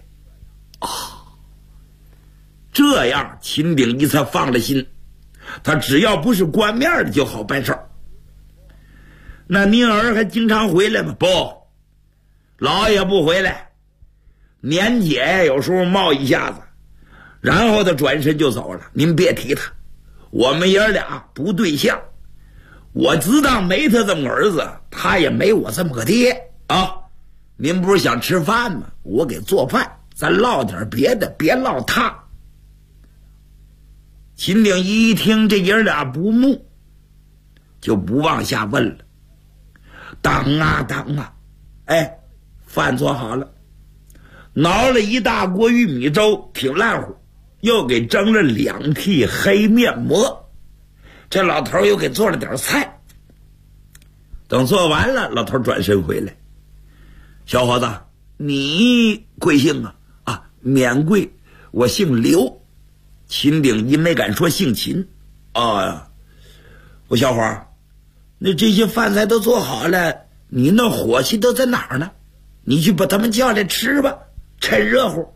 这样秦鼎一才放了心，他只要不是官面的就好办事儿。那您儿还经常回来吗？不，老也不回来，年节有时候冒一下子，然后他转身就走了。您别提他，我们爷俩不对象，我自当没他这么个儿子，他也没我这么个爹啊。您不是想吃饭吗？我给做饭，咱唠点别的，别唠他。秦鼎一听这爷俩不睦，就不往下问了。等啊，哎，饭做好了，熬了一大锅玉米粥，挺烂乎，又给蒸了2屉黑面馍。这老头又给做了点菜。等做完了，老头转身回来， 小伙子，你贵姓啊？啊，免贵，我姓刘。秦鼎一没敢说姓秦。啊，我小伙，那这些饭菜都做好了，你那伙计都在哪儿呢？你去把他们叫来吃吧，趁热乎。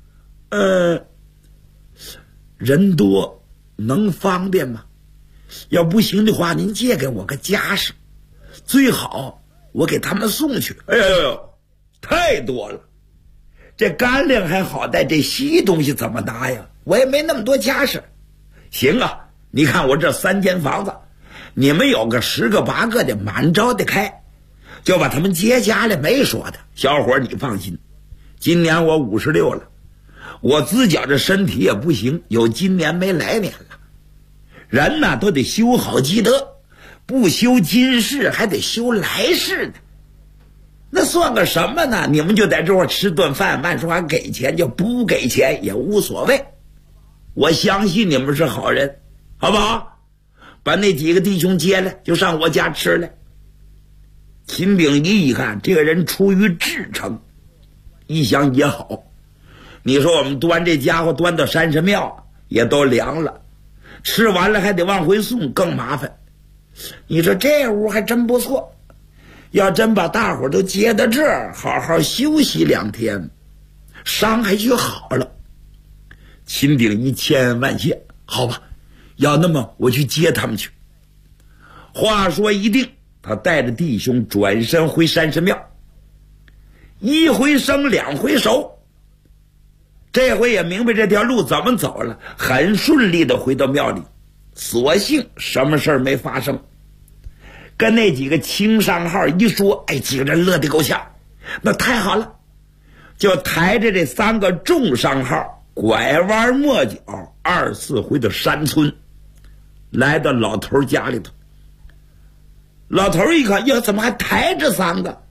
人多能方便吗？要不行的话，您借给我个家什，最好我给他们送去。哎呦，太多了，这干粮还好带，这稀东西怎么拿呀？我也没那么多家什。行啊，你看我这3间房子，你们有个10个8个的满招的开，就把他们接家来，没说的。小伙你放心，今年我56了，我自觉这身体也不行，有今年没来年了。人呢都得修好积德，不修今世还得修来世呢。那算个什么呢？你们就在这块吃顿饭，按说还给钱，就不给钱也无所谓。我相信你们是好人，好不好？把那几个弟兄接来，就上我家吃来。秦炳一一看，这个人出于至诚，一想也好。你说我们端这家伙端到山神庙也都凉了，吃完了还得往回送，更麻烦。你说这屋还真不错，要真把大伙都接到这儿，好好休息2天，伤还就好了。秦鼎一千恩万谢，好吧，要那么我去接他们去。话说一定，他带着弟兄转身回山神庙，1回生2回熟，这回也明白这条路怎么走了，很顺利的回到庙里，所幸什么事儿没发生。跟那几个轻商号一说，哎，几个人乐得够呛，那太好了，就抬着这3个重商号拐弯抹角2、4回到山村，来到老头家里头。老头一看，呀，怎么还抬着3个？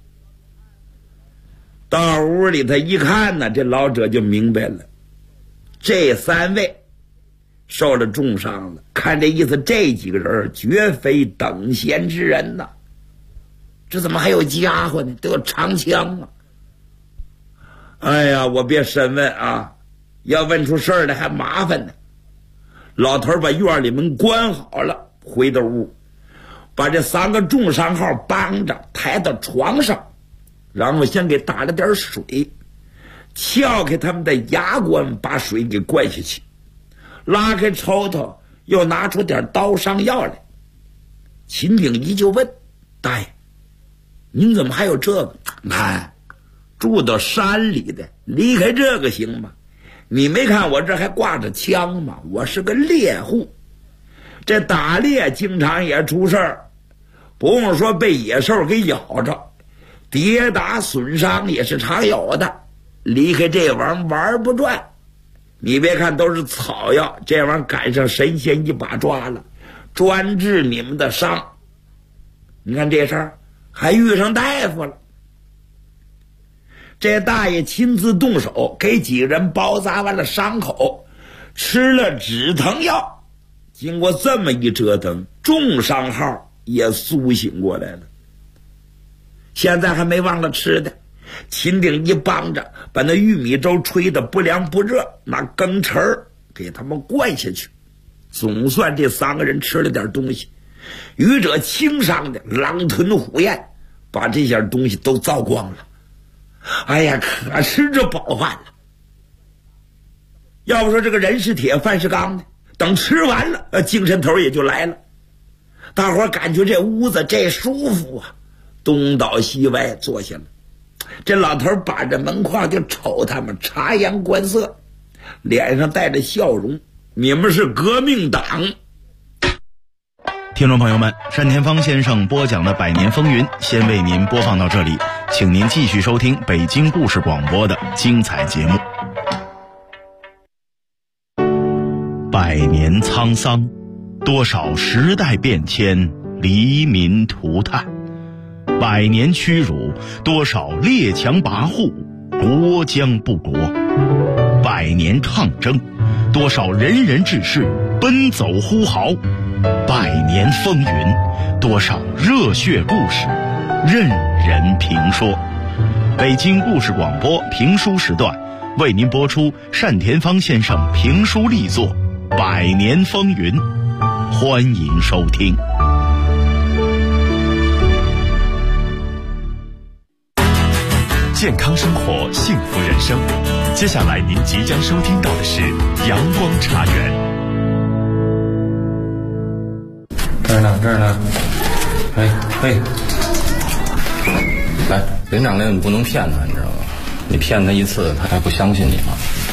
到屋里他一看呢，这老者就明白了，这3位受了重伤了，看这意思，这几个人绝非等闲之人呐。这怎么还有家伙呢？都有长枪啊！哎呀，我别审问啊，要问出事儿来还麻烦呢。老头把院里门关好了，回到屋，把这3个重伤号帮着抬到床上，然后先给打了点水，撬开他们的牙关，把水给灌下去，拉开抽头，又拿出点刀伤药来。秦鼎一就问：“大爷，您怎么还有这个？哎，住到山里的，离开这个行吗？你没看我这还挂着枪吗？我是个猎户，这打猎经常也出事儿，不用说被野兽给咬着，跌打损伤也是常有的。离开这玩意儿玩不转。你别看都是草药，这玩意儿赶上神仙一把抓了，专治你们的伤。你看这事儿还遇上大夫了。这大爷亲自动手给几个人包扎完了伤口，吃了止疼药。经过这么一折腾，重伤号也苏醒过来了。现在还没忘了吃的，秦鼎一帮着把那玉米粥吹得不凉不热，拿羹匙儿给他们灌下去。总算这3个人吃了点东西，愚者轻伤的狼吞虎咽，把这些东西都糟光了。哎呀，可吃着饱饭了。要不说这个人是铁饭是钢的，等吃完了精神头也就来了。大伙感觉这屋子这舒服啊，东倒西歪坐下了。这老头把着门框就瞅他们，察言观色，脸上带着笑容。你们是革命党。 听众朋友们，单田芳先生播讲的百年风云先为您播放到这里，请您继续收听北京故事广播的精彩节目。百年沧桑，多少时代变迁，黎民涂炭；百年屈辱，多少列强跋扈，国将不国；百年抗争，多少仁人志士奔走呼号；百年风云，多少热血故事任人评说。 北京故事广播评书时段，为您播出单田芳先生评书力作《百年风云》，欢迎收听。 健康生活，幸福人生。接下来您即将收听到的是阳光茶园。 这儿呢，嘿，来，连长令你不能骗他，你知道吗？你骗他一次，他还不相信你吗？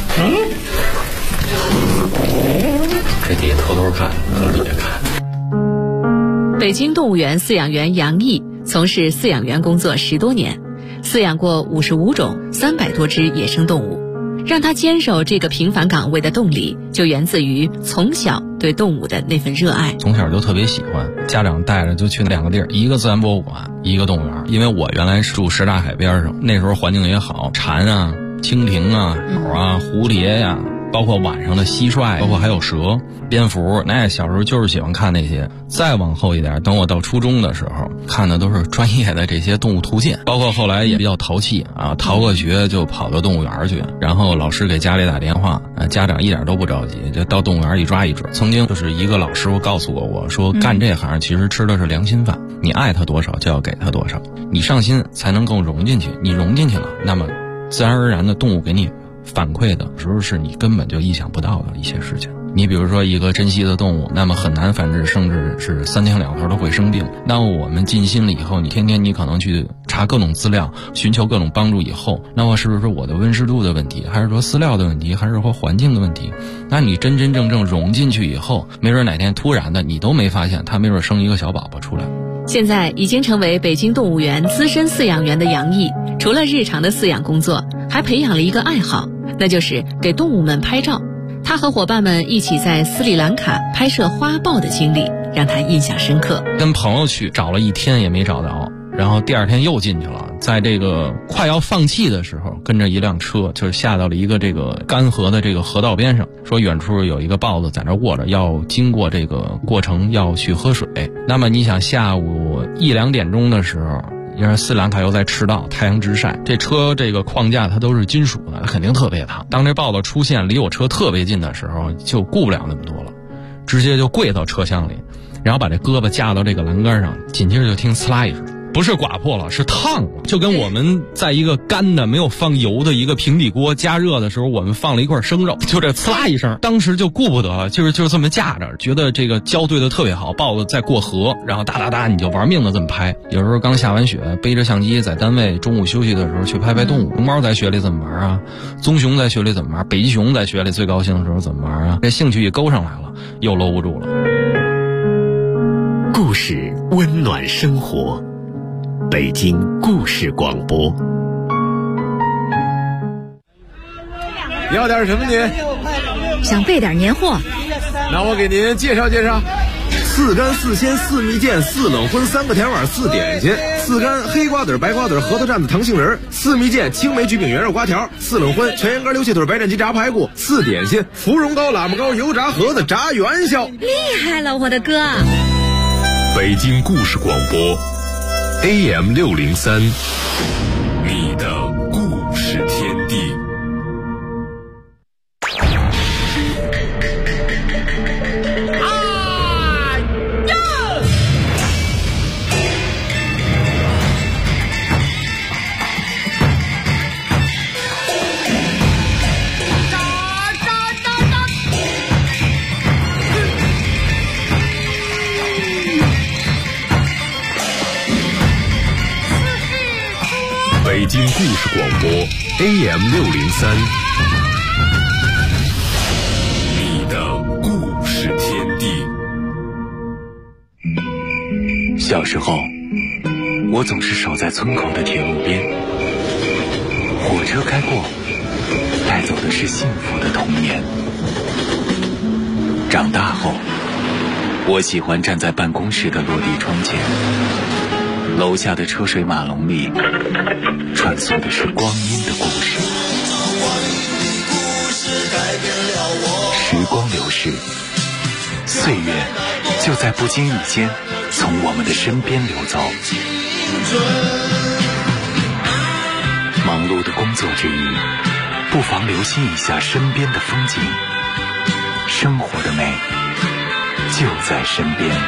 这底下偷看，底下看。 北京动物园饲养员杨毅从事饲养员工作10多年，饲养过55种300多只野生动物。让他坚守这个平凡岗位的动力，就源自于从小对动物的那份热爱。 从小就特别喜欢，家长带着就去2个地儿，一个自然博物馆，一个动物园。因为我原来住什刹海边上，那时候环境也好，蝉啊、蜻蜓啊、鸟啊、蝴蝶呀，包括晚上的蟋蟀，包括还有蛇、蝙蝠，那小时候就是喜欢看那些。再往后一点，等我到初中的时候，看的都是专业的这些动物图鉴，包括后来也比较淘气啊，逃个学就跑到动物园去，然后老师给家里打电话，家长一点都不着急，就到动物园一抓一准。曾经就是一个老师傅告诉过我说，干这行其实吃的是良心饭，你爱他多少就要给他多少，你上心才能够融进去，你融进去了，那么自然而然的动物给你反馈的时候是你根本就意想不到的一些事情。你比如说一个珍稀的动物，那么很难繁殖，甚至是3天2头都会生病。那我们尽心了以后，你天天你可能去查各种资料，寻求各种帮助以后，那么是不是我的温湿度的问题，还是说饲料的问题，还是说环境的问题？那你真真正正融进去以后，没准哪天突然的你都没发现，它没准生一个小宝宝出来。 现在已经成为北京动物园资深饲养员的杨毅，除了日常的饲养工作，还培养了一个爱好，那就是给动物们拍照。他和伙伴们一起在斯里兰卡拍摄花豹的经历让他印象深刻。 跟朋友去找了1天也没找着，然后第2天又进去了，在这个快要放弃的时候，跟着一辆车就是下到了一个这个干涸的这个河道边上，说远处有一个豹子在那卧着，要经过这个过程要去喝水。那么你想下午1、2点钟的时候，因为斯里兰卡又在赤道，太阳直晒，这车这个框架它都是金属的，肯定特别烫。当这豹子出现离我车特别近的时候，就顾不了那么多了，直接就跪到车厢里，然后把这胳膊架到这个栏杆上，紧接着就听呲啦一声，不是刮破了，是烫了，就跟我们在一个干的没有放油的一个平底锅加热的时候，我们放了一块生肉，就这呲啦一声，当时就顾不得了，就是这么架着，觉得这个胶对的特别好，豹子在过河，然后哒哒哒你就玩命的这么拍。有时候刚下完雪，背着相机在单位中午休息的时候去拍动物。熊猫在雪里怎么玩啊？棕熊在雪里怎么玩？北极熊在雪里最高兴的时候怎么玩啊？这兴趣一勾上来了，又搂不住了。 故事温暖生活，北京故事广播。 要点什么您？ 想备点年货。 那我给您介绍介绍：4干4鲜4蜜饯4冷荤3个甜碗4点心，4干黑瓜子白瓜子核桃蘸子糖杏仁，4蜜饯青梅焗饼圆肉瓜条，4冷荤全羊肝溜蟹腿白斩鸡炸排骨，4点心芙蓉糕喇嘛糕油炸盒子炸元宵。 厉害了，我的哥！ 北京故事广播 AM603， 你的故事天地。北京故事广播 AM603， 你的故事天地。 小时候，我总是守在村口的铁路边，火车开过，带走的是幸福的童年。长大后，我喜欢站在办公室的落地窗前，楼下的车水马龙里穿梭的是光阴的故事。时光流逝，岁月就在不经意间从我们的身边流走。 碌的工作之余，不妨留心一下身边的风景。生活的美就在身边。